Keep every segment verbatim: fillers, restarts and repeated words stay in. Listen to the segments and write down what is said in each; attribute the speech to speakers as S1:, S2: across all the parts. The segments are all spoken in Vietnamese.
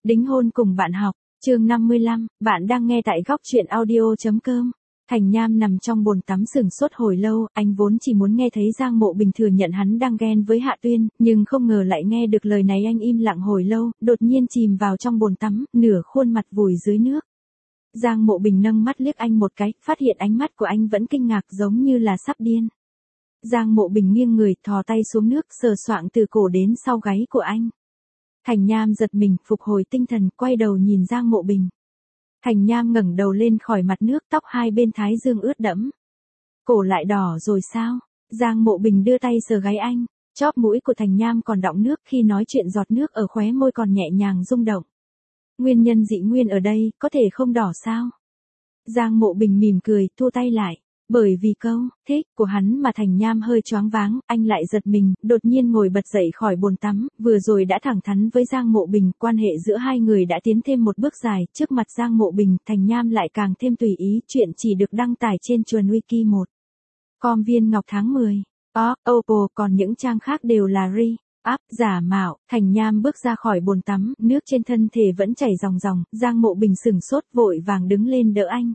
S1: Đính hôn cùng bạn học, chương năm mươi lăm, bạn đang nghe tại góc truyện audio.com. Thành Nham nằm trong bồn tắm sửng sốt hồi lâu, anh vốn chỉ muốn nghe thấy Giang Mộ Bình thừa nhận hắn đang ghen với Hạ Tuyên, nhưng không ngờ lại nghe được lời này. Anh im lặng hồi lâu, đột nhiên chìm vào trong bồn tắm, nửa khuôn mặt vùi dưới nước. Giang Mộ Bình nâng mắt liếc anh một cái, phát hiện ánh mắt của anh vẫn kinh ngạc giống như là sắp điên. Giang Mộ Bình nghiêng người, thò tay xuống nước, sờ soạng từ cổ đến sau gáy của anh. Thành Nham giật mình, phục hồi tinh thần, quay đầu nhìn Giang Mộ Bình. Thành Nham ngẩng đầu lên khỏi mặt nước, tóc hai bên thái dương ướt đẫm. Cổ lại đỏ rồi sao? Giang Mộ Bình đưa tay sờ gáy anh, chóp mũi của Thành Nham còn đọng nước, khi nói chuyện giọt nước ở khóe môi còn nhẹ nhàng rung động. Nguyên nhân dị nguyên ở đây, có thể không đỏ sao? Giang Mộ Bình mỉm cười, thu tay lại. Bởi vì câu thích của hắn mà Thành Nham hơi choáng váng, anh lại giật mình, đột nhiên ngồi bật dậy khỏi bồn tắm, vừa rồi đã thẳng thắn với Giang Mộ Bình, quan hệ giữa hai người đã tiến thêm một bước dài, trước mặt Giang Mộ Bình, Thành Nham lại càng thêm tùy ý, chuyện chỉ được đăng tải trên Chuồn Wiki một. Com Viên Ngọc tháng mười. Ó, Oppo, còn những trang khác đều là ri. Áp, giả mạo. Thành Nham bước ra khỏi bồn tắm, nước trên thân thể vẫn chảy ròng ròng, Giang Mộ Bình sửng sốt vội vàng đứng lên đỡ anh.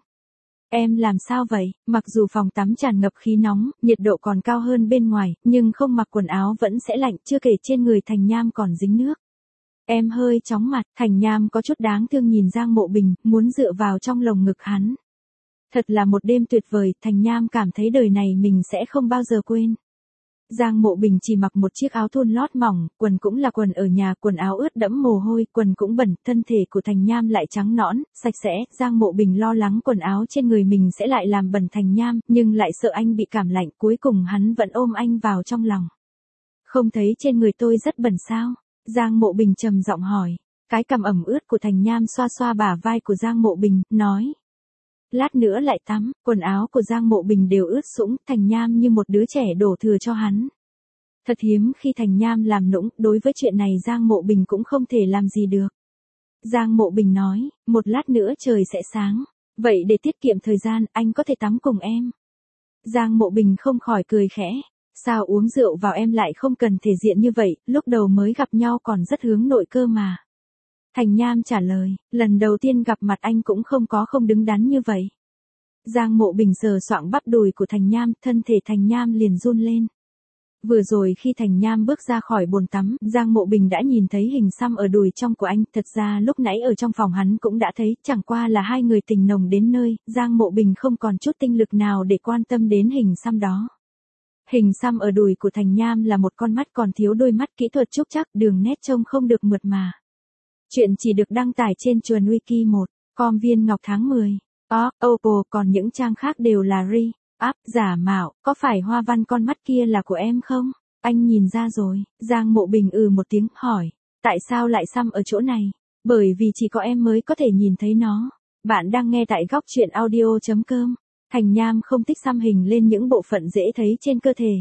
S1: Em làm sao vậy? Mặc dù phòng tắm tràn ngập khí nóng, nhiệt độ còn cao hơn bên ngoài, nhưng không mặc quần áo vẫn sẽ lạnh, chưa kể trên người Thành Nham còn dính nước. Em hơi chóng mặt, Thành Nham có chút đáng thương nhìn Giang Mộ Bình, muốn dựa vào trong lồng ngực hắn. Thật là một đêm tuyệt vời, Thành Nham cảm thấy đời này mình sẽ không bao giờ quên. Giang Mộ Bình chỉ mặc một chiếc áo thun lót mỏng, quần cũng là quần ở nhà, quần áo ướt đẫm mồ hôi, quần cũng bẩn, thân thể của Thành Nham lại trắng nõn, sạch sẽ. Giang Mộ Bình lo lắng quần áo trên người mình sẽ lại làm bẩn Thành Nham, nhưng lại sợ anh bị cảm lạnh, cuối cùng hắn vẫn ôm anh vào trong lòng. Không thấy trên người tôi rất bẩn sao? Giang Mộ Bình trầm giọng hỏi. Cái cằm ẩm ướt của Thành Nham xoa xoa bả vai của Giang Mộ Bình, nói. Lát nữa lại tắm, quần áo của Giang Mộ Bình đều ướt sũng, Thành Nham như một đứa trẻ đổ thừa cho hắn. Thật hiếm khi Thành Nham làm nũng, đối với chuyện này Giang Mộ Bình cũng không thể làm gì được. Giang Mộ Bình nói, một lát nữa trời sẽ sáng, vậy để tiết kiệm thời gian, anh có thể tắm cùng em. Giang Mộ Bình không khỏi cười khẽ, sao uống rượu vào em lại không cần thể diện như vậy, lúc đầu mới gặp nhau còn rất hướng nội cơ mà. Thành Nham trả lời, lần đầu tiên gặp mặt anh cũng không có không đứng đắn như vậy. Giang Mộ Bình sờ soạng bắp đùi của Thành Nham, thân thể Thành Nham liền run lên. Vừa rồi khi Thành Nham bước ra khỏi bồn tắm, Giang Mộ Bình đã nhìn thấy hình xăm ở đùi trong của anh, thật ra lúc nãy ở trong phòng hắn cũng đã thấy, chẳng qua là hai người tình nồng đến nơi, Giang Mộ Bình không còn chút tinh lực nào để quan tâm đến hình xăm đó. Hình xăm ở đùi của Thành Nham là một con mắt còn thiếu đôi mắt kỹ thuật trúc chắc, đường nét trông không được mượt mà. Chuyện chỉ được đăng tải trên Chuồn Wiki một. Com Viên Ngọc tháng mười. Ó, Oppo, còn những trang khác đều là ri. Áp, giả mạo, có phải hoa văn con mắt kia là của em không? Anh nhìn ra rồi. Giang Mộ Bình ừ một tiếng, hỏi. Tại sao lại xăm ở chỗ này? Bởi vì chỉ có em mới có thể nhìn thấy nó. Bạn đang nghe tại góc truyện audio.com. Thành Nham không thích xăm hình lên những bộ phận dễ thấy trên cơ thể.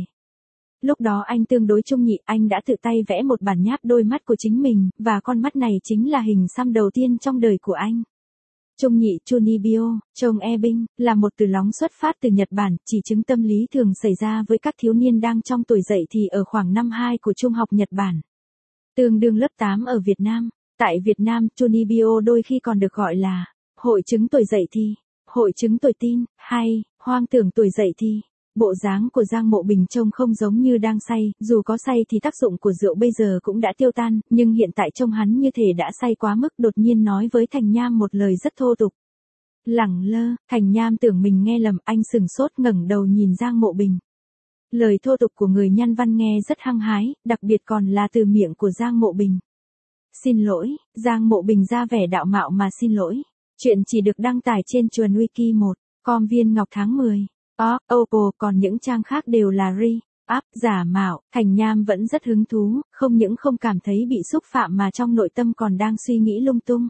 S1: Lúc đó anh tương đối trung nhị, anh đã tự tay vẽ một bản nháp đôi mắt của chính mình, và con mắt này chính là hình xăm đầu tiên trong đời của anh. Trung nhị Chunibyo, Chong Ebing, là một từ lóng xuất phát từ Nhật Bản, chỉ chứng tâm lý thường xảy ra với các thiếu niên đang trong tuổi dậy thì ở khoảng năm hai của trung học Nhật Bản. Tương đương lớp tám ở Việt Nam. Tại Việt Nam, Chunibyo đôi khi còn được gọi là hội chứng tuổi dậy thì, hội chứng tuổi teen, hay hoang tưởng tuổi dậy thì. Bộ dáng của Giang Mộ Bình trông không giống như đang say, dù có say thì tác dụng của rượu bây giờ cũng đã tiêu tan, nhưng hiện tại trông hắn như thể đã say quá mức, đột nhiên nói với Thành Nham một lời rất thô tục. Lẳng lơ, Thành Nham tưởng mình nghe lầm, anh sừng sốt ngẩng đầu nhìn Giang Mộ Bình. Lời thô tục của người nhân văn nghe rất hăng hái, đặc biệt còn là từ miệng của Giang Mộ Bình. Xin lỗi, Giang Mộ Bình ra vẻ đạo mạo mà xin lỗi. Chuyện chỉ được đăng tải trên Chuồn Wiki một. Com Viên Ngọc tháng mười. Ó, Oppo, còn những trang khác đều là ri. Áp, giả mạo. Thành Nham vẫn rất hứng thú, không những không cảm thấy bị xúc phạm mà trong nội tâm còn đang suy nghĩ lung tung.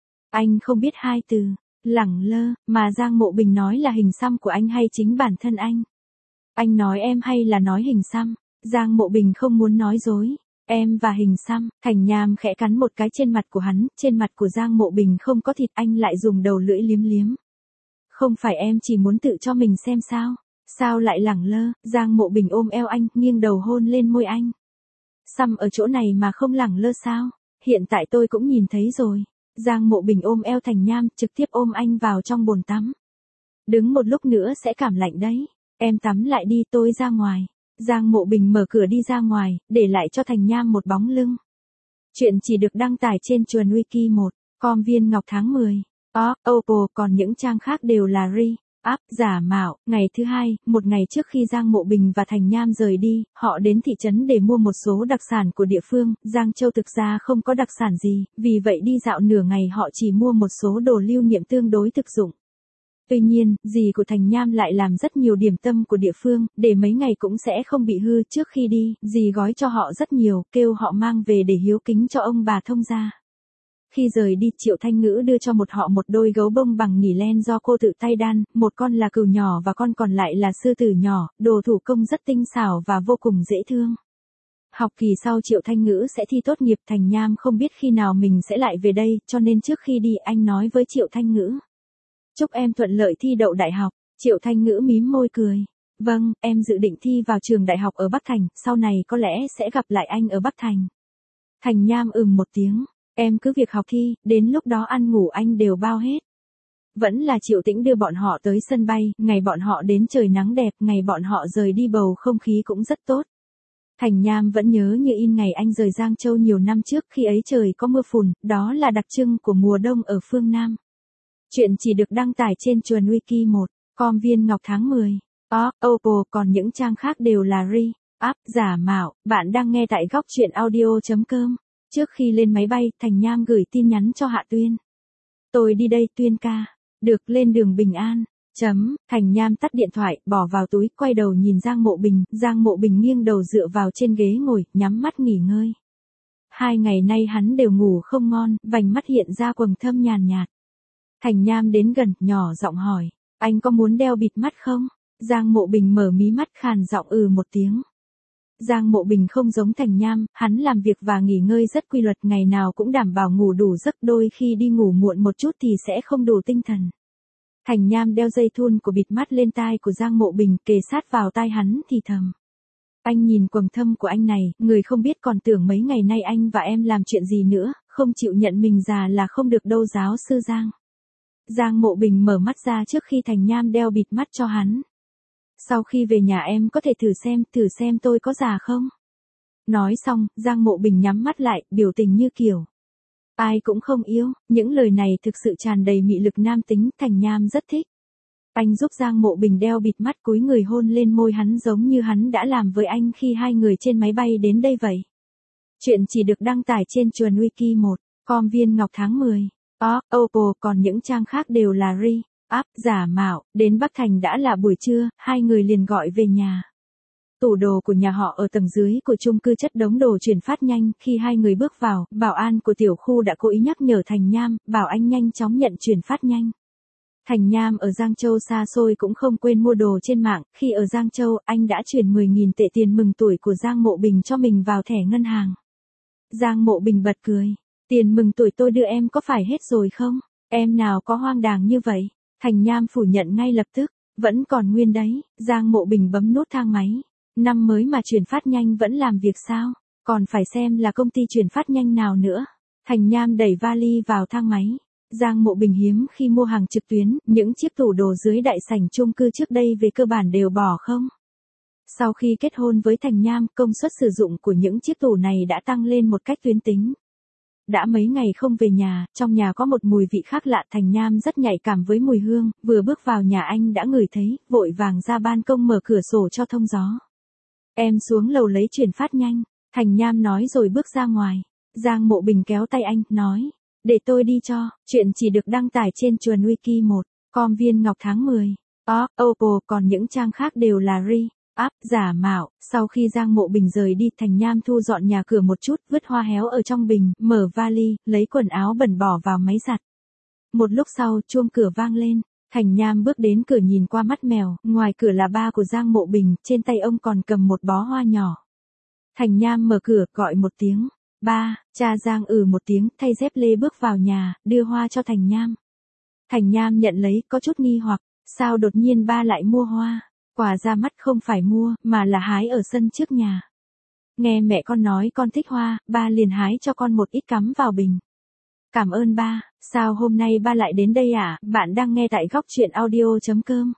S1: Anh không biết hai từ lẳng lơ mà Giang Mộ Bình nói là hình xăm của anh hay chính bản thân anh. Anh nói em hay là nói hình xăm? Giang Mộ Bình không muốn nói dối. Em và hình xăm. Thành Nham khẽ cắn một cái trên mặt của hắn, trên mặt của Giang Mộ Bình không có thịt, anh lại dùng đầu lưỡi liếm liếm. Không phải em chỉ muốn tự cho mình xem sao? Sao lại lẳng lơ? Giang Mộ Bình ôm eo anh, nghiêng đầu hôn lên môi anh. Xăm ở chỗ này mà không lẳng lơ sao? hiện tại tôi cũng nhìn thấy rồi. Giang Mộ Bình ôm eo Thành Nham, trực tiếp ôm anh vào trong bồn tắm. Đứng một lúc nữa sẽ cảm lạnh đấy. Em tắm lại đi, tôi ra ngoài. Giang Mộ Bình mở cửa đi ra ngoài, để lại cho Thành Nham một bóng lưng. Chuyện chỉ được đăng tải trên Chuồn Wiki một, com viên ngọc tháng mười. Ó, Oppo, còn những trang khác đều là re. Áp, giả mạo. Ngày thứ hai, một ngày trước khi Giang Mộ Bình và Thành Nham rời đi, họ đến thị trấn để mua một số đặc sản của địa phương. Giang Châu thực ra không có đặc sản gì, vì vậy đi dạo nửa ngày họ chỉ mua một số đồ lưu niệm tương đối thực dụng. Tuy nhiên, dì của Thành Nham lại làm rất nhiều điểm tâm của địa phương, để mấy ngày cũng sẽ không bị hư. Trước khi đi, dì gói cho họ rất nhiều, kêu họ mang về để hiếu kính cho ông bà thông gia. Khi rời đi, Triệu Thanh Ngữ đưa cho một họ một đôi gấu bông bằng nỉ len do cô tự tay đan, một con là cừu nhỏ và con còn lại là sư tử nhỏ, đồ thủ công rất tinh xảo và vô cùng dễ thương. Học kỳ sau Triệu Thanh Ngữ sẽ thi tốt nghiệp. Thành Nham không biết khi nào mình sẽ lại về đây, cho nên trước khi đi anh nói với Triệu Thanh Ngữ. Chúc em thuận lợi thi đậu đại học. Triệu Thanh Ngữ mím môi cười. Vâng, em dự định thi vào trường đại học ở Bắc Thành, sau này có lẽ sẽ gặp lại anh ở Bắc Thành. Thành Nham ừm một tiếng. Em cứ việc học thi, đến lúc đó ăn ngủ anh đều bao hết. Vẫn là Triệu Tĩnh đưa bọn họ tới sân bay, ngày bọn họ đến trời nắng đẹp, ngày bọn họ rời đi bầu không khí cũng rất tốt. Thành Nham vẫn nhớ như in ngày anh rời Giang Châu nhiều năm trước, khi ấy trời có mưa phùn, đó là đặc trưng của mùa đông ở phương Nam. Chuyện chỉ được đăng tải trên Chuồn Wiki một, com viên ngọc tháng mười. Ó, Oppo, còn những trang khác đều là re. Áp, giả mạo. Bạn đang nghe tại góc truyện audio chấm com. Trước khi lên máy bay, Thành Nham gửi tin nhắn cho Hạ Tuyên. Tôi đi đây, Tuyên ca. Được, lên đường bình an. Chấm. Thành Nham tắt điện thoại, bỏ vào túi, quay đầu nhìn Giang Mộ Bình. Giang Mộ Bình nghiêng đầu dựa vào trên ghế ngồi, nhắm mắt nghỉ ngơi. Hai ngày nay hắn đều ngủ không ngon, vành mắt hiện ra quầng thâm nhàn nhạt. Thành Nham đến gần, nhỏ giọng hỏi. Anh có muốn đeo bịt mắt không? Giang Mộ Bình mở mí mắt, khàn giọng ừ một tiếng. Giang Mộ Bình không giống Thành Nham, hắn làm việc và nghỉ ngơi rất quy luật, ngày nào cũng đảm bảo ngủ đủ giấc, đôi khi đi ngủ muộn một chút thì sẽ không đủ tinh thần. Thành Nham đeo dây thun của bịt mắt lên tai của Giang Mộ Bình, kề sát vào tai hắn thì thầm. Anh nhìn quầng thâm của anh này, người không biết còn tưởng mấy ngày nay anh và em làm chuyện gì nữa, không chịu nhận mình già là không được đâu giáo sư Giang. Giang Mộ Bình mở mắt ra trước khi Thành Nham đeo bịt mắt cho hắn. Sau khi về nhà em có thể thử xem, thử xem tôi có già không? Nói xong, Giang Mộ Bình nhắm mắt lại, biểu tình như kiểu. Ai cũng không yêu, những lời này thực sự tràn đầy mị lực nam tính, Thành Nham rất thích. Anh giúp Giang Mộ Bình đeo bịt mắt, cúi người hôn lên môi hắn giống như hắn đã làm với anh khi hai người trên máy bay đến đây vậy. Chuyện chỉ được đăng tải trên Chuồn Wiki một, com viên ngọc tháng mười. Ó, Oppo, còn những trang khác đều là re. Áp, giả mạo. Đến Bắc Thành đã là buổi trưa, hai người liền gọi về nhà. Tủ đồ của nhà họ ở tầng dưới của chung cư chất đống đồ chuyển phát nhanh, khi hai người bước vào, bảo an của tiểu khu đã cố ý nhắc nhở Thành Nham, bảo anh nhanh chóng nhận chuyển phát nhanh. Thành Nham ở Giang Châu xa xôi cũng không quên mua đồ trên mạng, khi ở Giang Châu, anh đã chuyển mười nghìn tệ tiền mừng tuổi của Giang Mộ Bình cho mình vào thẻ ngân hàng. Giang Mộ Bình bật cười. Tiền mừng tuổi tôi đưa em có phải hết rồi không? Em nào có hoang đàng như vậy? Thành Nham phủ nhận ngay lập tức. Vẫn còn nguyên đấy. Giang Mộ Bình bấm nút thang máy. Năm mới mà chuyển phát nhanh vẫn làm việc sao? Còn phải xem là công ty chuyển phát nhanh nào nữa. Thành Nham đẩy vali vào thang máy. Giang Mộ Bình hiếm khi mua hàng trực tuyến, những chiếc tủ đồ dưới đại sảnh chung cư trước đây về cơ bản đều bỏ không. Sau khi kết hôn với Thành Nham, công suất sử dụng của những chiếc tủ này đã tăng lên một cách tuyến tính. Đã mấy ngày không về nhà, trong nhà có một mùi vị khác lạ, Thành Nham rất nhạy cảm với mùi hương, vừa bước vào nhà anh đã ngửi thấy, vội vàng ra ban công mở cửa sổ cho thông gió. Em xuống lầu lấy chuyển phát nhanh, Thành Nham nói rồi bước ra ngoài. Giang Mộ Bình kéo tay anh, nói, để tôi đi cho, chuyện chỉ được đăng tải trên Chuồn Wiki một, com viên ngọc tháng mười. Ó, Oppo, còn những trang khác đều là re. Áp, giả mạo. Sau khi Giang Mộ Bình rời đi, Thành Nham thu dọn nhà cửa một chút, vứt hoa héo ở trong bình, mở vali, lấy quần áo bẩn bỏ vào máy giặt. Một lúc sau, chuông cửa vang lên. Thành Nham bước đến cửa nhìn qua mắt mèo, ngoài cửa là ba của Giang Mộ Bình, trên tay ông còn cầm một bó hoa nhỏ. Thành Nham mở cửa, gọi một tiếng. Ba, cha Giang ừ một tiếng, thay dép lê bước vào nhà, đưa hoa cho Thành Nham. Thành Nham nhận lấy, có chút nghi hoặc, sao đột nhiên ba lại mua hoa? Quả ra mắt không phải mua, mà là hái ở sân trước nhà. Nghe mẹ con nói con thích hoa, ba liền hái cho con một ít cắm vào bình. Cảm ơn ba, sao hôm nay ba lại đến đây à? Bạn đang nghe tại góc chuyện audio chấm com.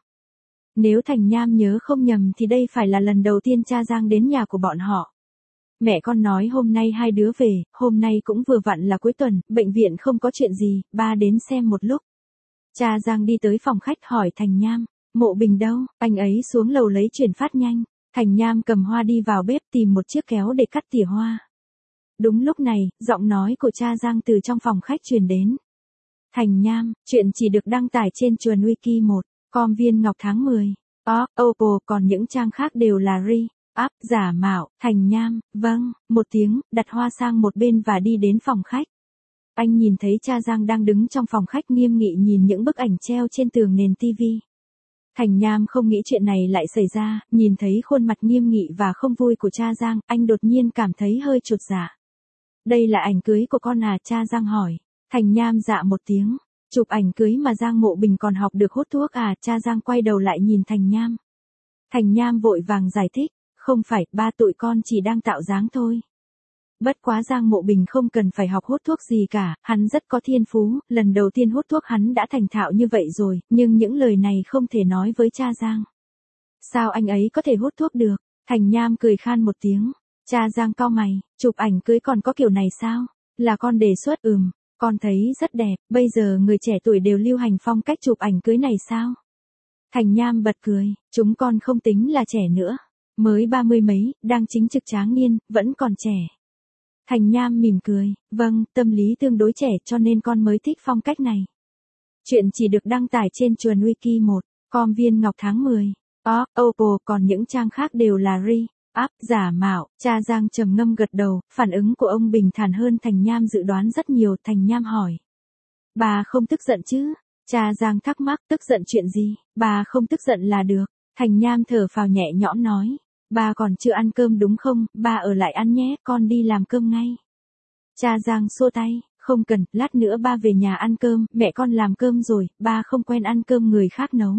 S1: Nếu Thành Nham nhớ không nhầm thì đây phải là lần đầu tiên cha Giang đến nhà của bọn họ. Mẹ con nói hôm nay hai đứa về, hôm nay cũng vừa vặn là cuối tuần, bệnh viện không có chuyện gì, ba đến xem một lúc. Cha Giang đi tới phòng khách hỏi Thành Nham, Mộ Bình đâu, anh ấy xuống lầu lấy chuyển phát nhanh. Thành Nham cầm hoa đi vào bếp tìm một chiếc kéo để cắt tỉa hoa. Đúng lúc này, giọng nói của cha Giang từ trong phòng khách truyền đến. Thành Nham, chuyện chỉ được đăng tải trên Chuồn Wiki một, com viên ngọc tháng mười. Ó, Oppo, còn những trang khác đều là ri, áp, giả mạo. Thành Nham, vâng, một tiếng, đặt hoa sang một bên và đi đến phòng khách. Anh nhìn thấy cha Giang đang đứng trong phòng khách nghiêm nghị nhìn những bức ảnh treo trên tường nền tivi. Thành Nham không nghĩ chuyện này lại xảy ra, nhìn thấy khuôn mặt nghiêm nghị và không vui của cha Giang, anh đột nhiên cảm thấy hơi chột dạ. Đây là ảnh cưới của con à? Cha Giang hỏi. Thành Nham dạ một tiếng. Chụp ảnh cưới mà Giang Mộ Bình còn học được hút thuốc à? Cha Giang quay đầu lại nhìn Thành Nham. Thành Nham vội vàng giải thích, không phải, ba tụi con chỉ đang tạo dáng thôi. Bất quá Giang Mộ Bình không cần phải học hút thuốc gì cả, hắn rất có thiên phú, lần đầu tiên hút thuốc hắn đã thành thạo như vậy rồi, nhưng những lời này không thể nói với cha Giang. Sao anh ấy có thể hút thuốc được? Thành Nham cười khan một tiếng. Cha Giang cau mày, chụp ảnh cưới còn có kiểu này sao? Là con đề xuất? Ừm, con thấy rất đẹp, bây giờ người trẻ tuổi đều lưu hành phong cách chụp ảnh cưới này sao? Thành Nham bật cười, chúng con không tính là trẻ nữa. Mới ba mươi mấy, đang chính trực tráng niên, vẫn còn trẻ. Thành Nham mỉm cười, vâng, tâm lý tương đối trẻ cho nên con mới thích phong cách này. Chuyện chỉ được đăng tải trên Chuồn Wiki một, com viên ngọc tháng mười. Ó, Oppo, còn những trang khác đều là ri, áp, giả mạo. Cha Giang trầm ngâm gật đầu, phản ứng của ông bình thản hơn Thành Nham dự đoán rất nhiều. Thành Nham hỏi. Bà không tức giận chứ? Cha Giang thắc mắc, tức giận chuyện gì? Bà không tức giận là được. Thành Nham thở phào nhẹ nhõm nói. Ba còn chưa ăn cơm đúng không? Ba ở lại ăn nhé, con đi làm cơm ngay. Cha Giang xua tay, không cần, lát nữa ba về nhà ăn cơm, mẹ con làm cơm rồi, ba không quen ăn cơm người khác nấu.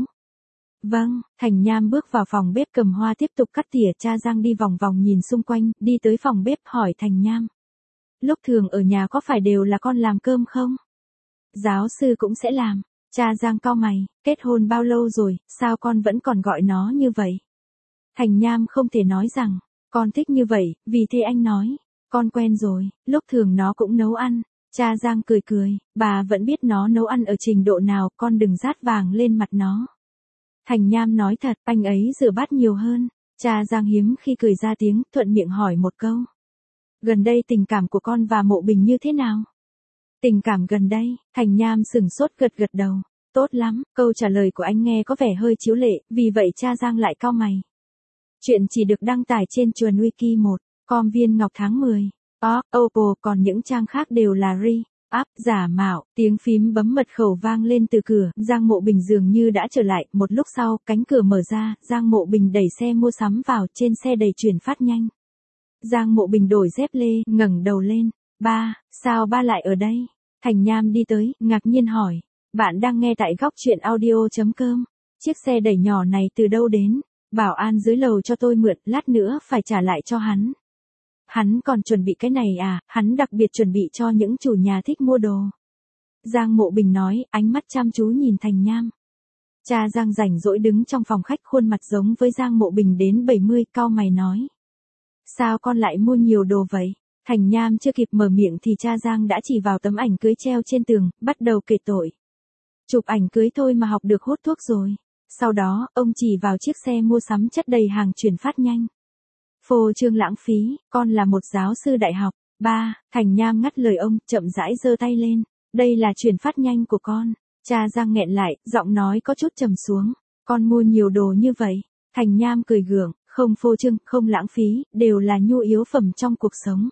S1: Vâng, Thành Nham bước vào phòng bếp cầm hoa tiếp tục cắt tỉa. Cha Giang đi vòng vòng nhìn xung quanh, đi tới phòng bếp hỏi Thành Nham. Lúc thường ở nhà có phải đều là con làm cơm không? Giáo sư cũng sẽ làm. Cha Giang cau mày, kết hôn bao lâu rồi, sao con vẫn còn gọi nó như vậy? Thành Nham không thể nói rằng, con thích như vậy, vì thế anh nói, con quen rồi, lúc thường nó cũng nấu ăn. Cha Giang cười cười, bà vẫn biết nó nấu ăn ở trình độ nào, con đừng rát vàng lên mặt nó. Thành Nham nói thật, anh ấy rửa bát nhiều hơn. Cha Giang hiếm khi cười ra tiếng, thuận miệng hỏi một câu. Gần đây tình cảm của con và Mộ Bình như thế nào? Tình cảm gần đây, Thành Nham sửng sốt gật gật đầu. Tốt lắm, câu trả lời của anh nghe có vẻ hơi chiếu lệ, vì vậy cha Giang lại cau mày. Chuyện chỉ được đăng tải trên Chuồn Wiki một, com viên ngọc tháng mười. Ó, Oppo, còn những trang khác đều là ri, áp, giả mạo. Tiếng phím bấm mật khẩu vang lên từ cửa, Giang Mộ Bình dường như đã trở lại. Một lúc sau, cánh cửa mở ra, Giang Mộ Bình đẩy xe mua sắm vào, trên xe đầy chuyển phát nhanh. Giang Mộ Bình đổi dép lê, ngẩng đầu lên. Ba, sao ba lại ở đây? Thành Nham đi tới, ngạc nhiên hỏi. Bạn đang nghe tại góc chuyện audio chấm com. Chiếc xe đẩy nhỏ này từ đâu đến? Bảo an dưới lầu cho tôi mượn, lát nữa phải trả lại cho hắn. Hắn còn chuẩn bị cái này à? Hắn đặc biệt chuẩn bị cho những chủ nhà thích mua đồ. Giang Mộ Bình nói, ánh mắt chăm chú nhìn Thành Nham. Cha Giang rảnh rỗi đứng trong phòng khách, khuôn mặt giống với Giang Mộ Bình đến bảy mươi, cau mày nói. Sao con lại mua nhiều đồ vậy? Thành Nham chưa kịp mở miệng thì cha Giang đã chỉ vào tấm ảnh cưới treo trên tường, bắt đầu kể tội. Chụp ảnh cưới thôi mà học được hút thuốc rồi. Sau đó, ông chỉ vào chiếc xe mua sắm chất đầy hàng chuyển phát nhanh. Phô trương lãng phí, con là một giáo sư đại học. Ba, Thành Nham ngắt lời ông, chậm rãi giơ tay lên. Đây là chuyển phát nhanh của con. Cha Giang nghẹn lại, giọng nói có chút trầm xuống. Con mua nhiều đồ như vậy. Thành Nham cười gượng, không phô trương, không lãng phí, đều là nhu yếu phẩm trong cuộc sống.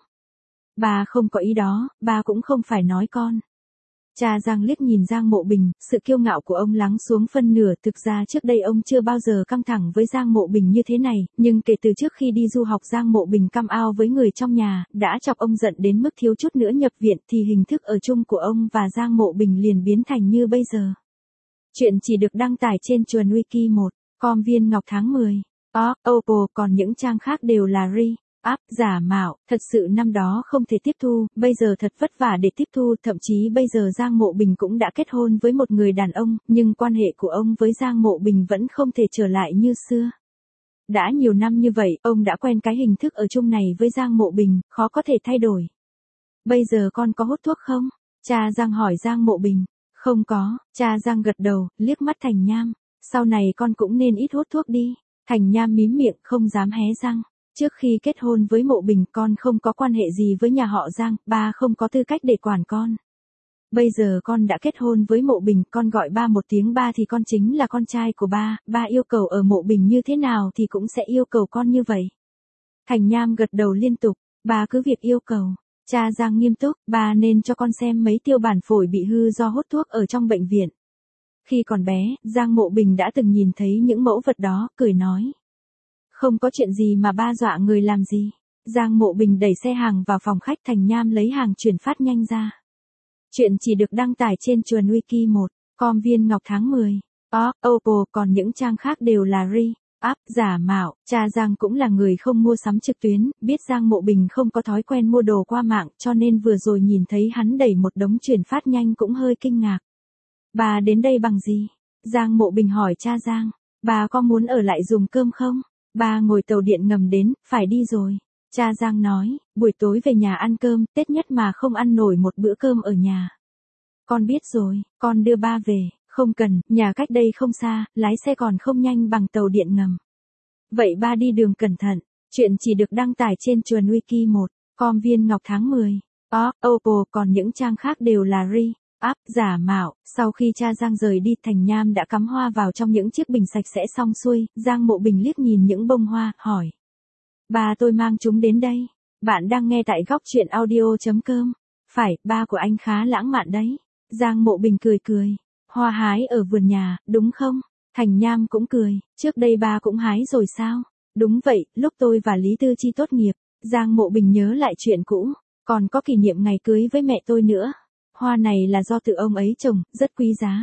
S1: Ba không có ý đó, ba cũng không phải nói con. Cha Giang liếc nhìn Giang Mộ Bình, sự kiêu ngạo của ông lắng xuống phân nửa. Thực ra trước đây ông chưa bao giờ căng thẳng với Giang Mộ Bình như thế này, nhưng kể từ trước khi đi du học Giang Mộ Bình căm ao với người trong nhà, đã chọc ông giận đến mức thiếu chút nữa nhập viện, thì hình thức ở chung của ông và Giang Mộ Bình liền biến thành như bây giờ. Chuyện chỉ được đăng tải trên Chuồn Wiki một, com viên ngọc tháng mười. Ó, Oppo, còn những trang khác đều là ri, áp, giả mạo, thật sự năm đó không thể tiếp thu, bây giờ thật vất vả để tiếp thu, thậm chí bây giờ Giang Mộ Bình cũng đã kết hôn với một người đàn ông, nhưng quan hệ của ông với Giang Mộ Bình vẫn không thể trở lại như xưa. Đã nhiều năm như vậy, ông đã quen cái hình thức ở chung này với Giang Mộ Bình, khó có thể thay đổi. Bây giờ con có hút thuốc không? Cha Giang hỏi Giang Mộ Bình. Không có, cha Giang gật đầu, liếc mắt Thành Nham. Sau này con cũng nên ít hút thuốc đi. Thành Nham mím miệng không dám hé răng. Trước khi kết hôn với Mộ Bình con không có quan hệ gì với nhà họ Giang, ba không có tư cách để quản con. Bây giờ con đã kết hôn với Mộ Bình, con gọi ba một tiếng ba thì con chính là con trai của ba, ba yêu cầu ở Mộ Bình như thế nào thì cũng sẽ yêu cầu con như vậy. Thành Nham gật đầu liên tục, ba cứ việc yêu cầu. Cha Giang nghiêm túc, ba nên cho con xem mấy tiêu bản phổi bị hư do hút thuốc ở trong bệnh viện. Khi còn bé, Giang Mộ Bình đã từng nhìn thấy những mẫu vật đó, cười nói. Không có chuyện gì mà ba dọa người làm gì. Giang Mộ Bình đẩy xe hàng vào phòng khách, Thành Nham lấy hàng chuyển phát nhanh ra. Chuyện chỉ được đăng tải trên Chuồn Wiki một, com viên ngọc tháng mười. Ó, Oppo, còn những trang khác đều là ri, áp, giả mạo. Cha Giang cũng là người không mua sắm trực tuyến, biết Giang Mộ Bình không có thói quen mua đồ qua mạng, cho nên vừa rồi nhìn thấy hắn đẩy một đống chuyển phát nhanh cũng hơi kinh ngạc. Bà đến đây bằng gì? Giang Mộ Bình hỏi cha Giang. Bà có muốn ở lại dùng cơm không? Bà ngồi tàu điện ngầm đến, phải đi rồi. Cha Giang nói, buổi tối về nhà ăn cơm, Tết nhất mà không ăn nổi một bữa cơm ở nhà. Con biết rồi, con đưa ba về, không cần, nhà cách đây không xa, lái xe còn không nhanh bằng tàu điện ngầm. Vậy ba đi đường cẩn thận, chuyện chỉ được đăng tải trên Chuồn Wiki một, com viên ngọc tháng mười. Ó, Oppo, còn những trang khác đều là ri, áp, giả mạo. Sau khi cha Giang rời đi, Thành Nham đã cắm hoa vào trong những chiếc bình sạch sẽ xong xuôi, Giang Mộ Bình liếc nhìn những bông hoa, hỏi. Ba tôi mang chúng đến đây. Bạn đang nghe tại góc truyện audio.com. Phải, ba của anh khá lãng mạn đấy. Giang Mộ Bình cười cười. Hoa hái ở vườn nhà, đúng không? Thành Nham cũng cười. Trước đây ba cũng hái rồi sao? Đúng vậy, lúc tôi và Lý Tư Chi tốt nghiệp. Giang Mộ Bình nhớ lại chuyện cũ. Còn có kỷ niệm ngày cưới với mẹ tôi nữa. Hoa này là do tự ông ấy trồng, rất quý giá.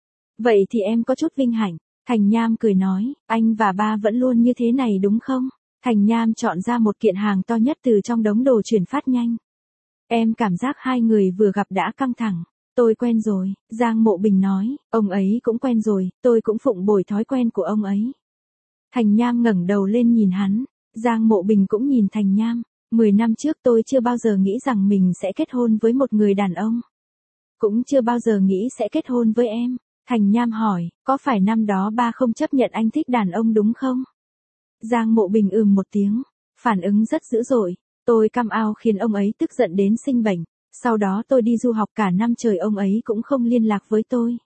S1: Vậy thì em có chút vinh hạnh. Thành Nham cười nói, anh và ba vẫn luôn như thế này đúng không? Thành Nham chọn ra một kiện hàng to nhất từ trong đống đồ chuyển phát nhanh. Em cảm giác hai người vừa gặp đã căng thẳng. Tôi quen rồi, Giang Mộ Bình nói, ông ấy cũng quen rồi, tôi cũng phụng bồi thói quen của ông ấy. Thành Nham ngẩng đầu lên nhìn hắn, Giang Mộ Bình cũng nhìn Thành Nham. Mười năm trước tôi chưa bao giờ nghĩ rằng mình sẽ kết hôn với một người đàn ông. Cũng chưa bao giờ nghĩ sẽ kết hôn với em. Thành Nham hỏi, có phải năm đó ba không chấp nhận anh thích đàn ông đúng không? Giang Mộ Bình ừm một tiếng, phản ứng rất dữ dội. Tôi cam ao khiến ông ấy tức giận đến sinh bệnh. Sau đó tôi đi du học cả năm trời ông ấy cũng không liên lạc với tôi.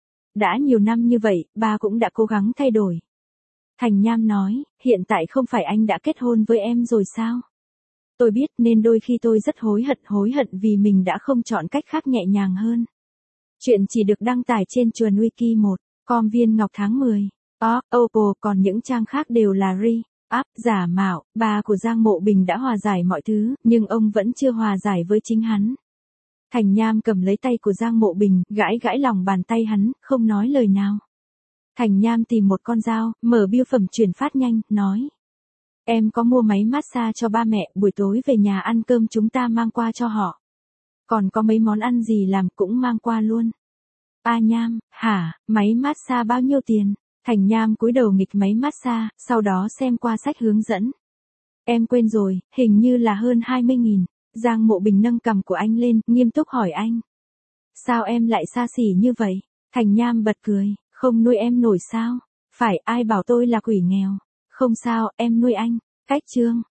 S1: Đã nhiều năm như vậy, ba cũng đã cố gắng thay đổi. Thành Nham nói, hiện tại không phải anh đã kết hôn với em rồi sao? Tôi biết nên đôi khi tôi rất hối hận hối hận vì mình đã không chọn cách khác nhẹ nhàng hơn. Chuyện chỉ được đăng tải trên Chuồn Wiki một, com viên ngọc tháng mười. Ó, Oppo, còn những trang khác đều là ri, áp, giả mạo. Ba của Giang Mộ Bình đã hòa giải mọi thứ, nhưng ông vẫn chưa hòa giải với chính hắn. Thành Nham cầm lấy tay của Giang Mộ Bình, gãi gãi lòng bàn tay hắn, không nói lời nào. Thành Nham tìm một con dao, mở bưu phẩm chuyển phát nhanh, nói. Em có mua máy massage cho ba mẹ, buổi tối về nhà ăn cơm chúng ta mang qua cho họ. Còn có mấy món ăn gì làm cũng mang qua luôn. A Nham, hả, máy massage bao nhiêu tiền? Thành Nham cúi đầu nghịch máy massage, sau đó xem qua sách hướng dẫn. Em quên rồi, hình như là hơn hai mươi nghìn. Giang Mộ Bình nâng cằm của anh lên, nghiêm túc hỏi anh. Sao em lại xa xỉ như vậy? Thành Nham bật cười, không nuôi em nổi sao? Phải, ai bảo tôi là quỷ nghèo? Không sao, em nuôi anh. Cách chương.